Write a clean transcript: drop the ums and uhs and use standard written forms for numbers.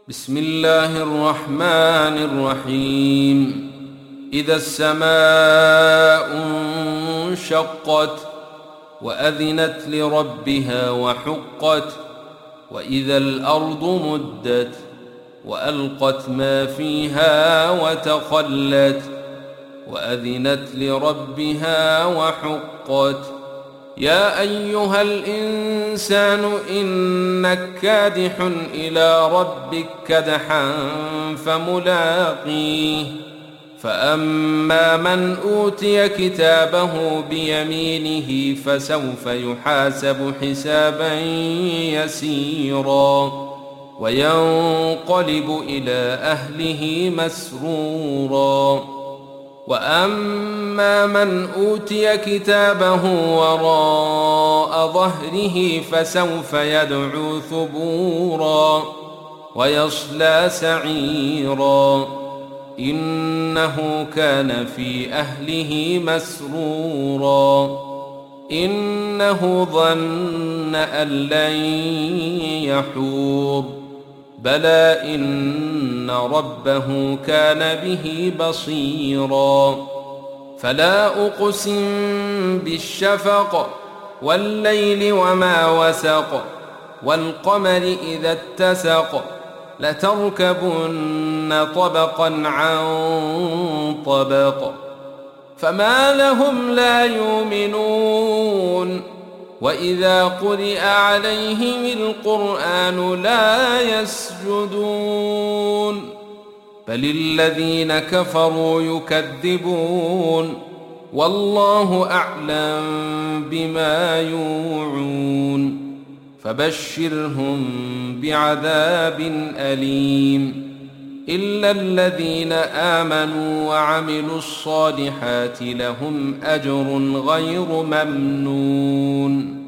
بسم الله الرحمن الرحيم. إذا السماء انشقت وأذنت لربها وحقت وإذا الأرض مدت وألقت ما فيها وتخلت وأذنت لربها وحقت. يا أيها الإنسان إنك كادح إلى ربك كدحا فملاقيه. فأما من أوتي كتابه بيمينه فسوف يحاسب حسابا يسيرا وينقلب إلى أهله مسرورا. وأما من أوتي كتابه وراء ظهره فسوف يدعو ثبورا ويصلى سعيرا إنه كان في أهله مسرورا إنه ظن أن لن يحور بلى إن ربه كان به بصيرا. فلا أقسم بالشفق والليل وما وسق والقمر إذا اتسق لتركبن طبقا عن طبق فما لهم لا يؤمنون وإذا قرئ عليهم القرآن لا يسجدون بل الذين كفروا يكذبون والله أعلم بما يوعون فبشرهم بعذاب أليم إلا الذين آمنوا وعملوا الصالحات لهم أجر غير ممنون.